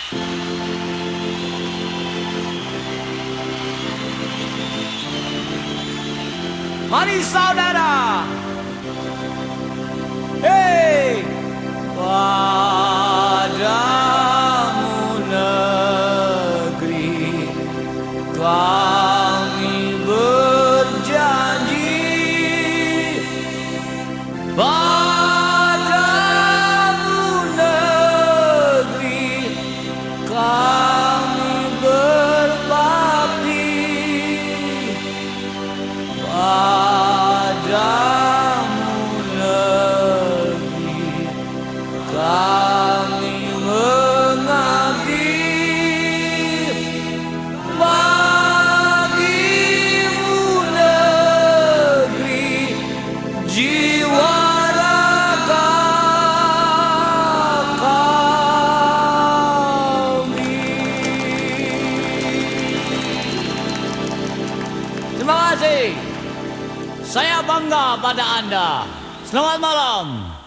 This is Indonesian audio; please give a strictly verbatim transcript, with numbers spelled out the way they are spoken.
Mari saudara, hei, padamu negeri kami berjanji, padamu negeri kami berbakti. Padamu negeri kami mengabdi, bagimu negeri jiwa raga kami. Terima kasih. Saya bangga pada Anda. Selamat malam.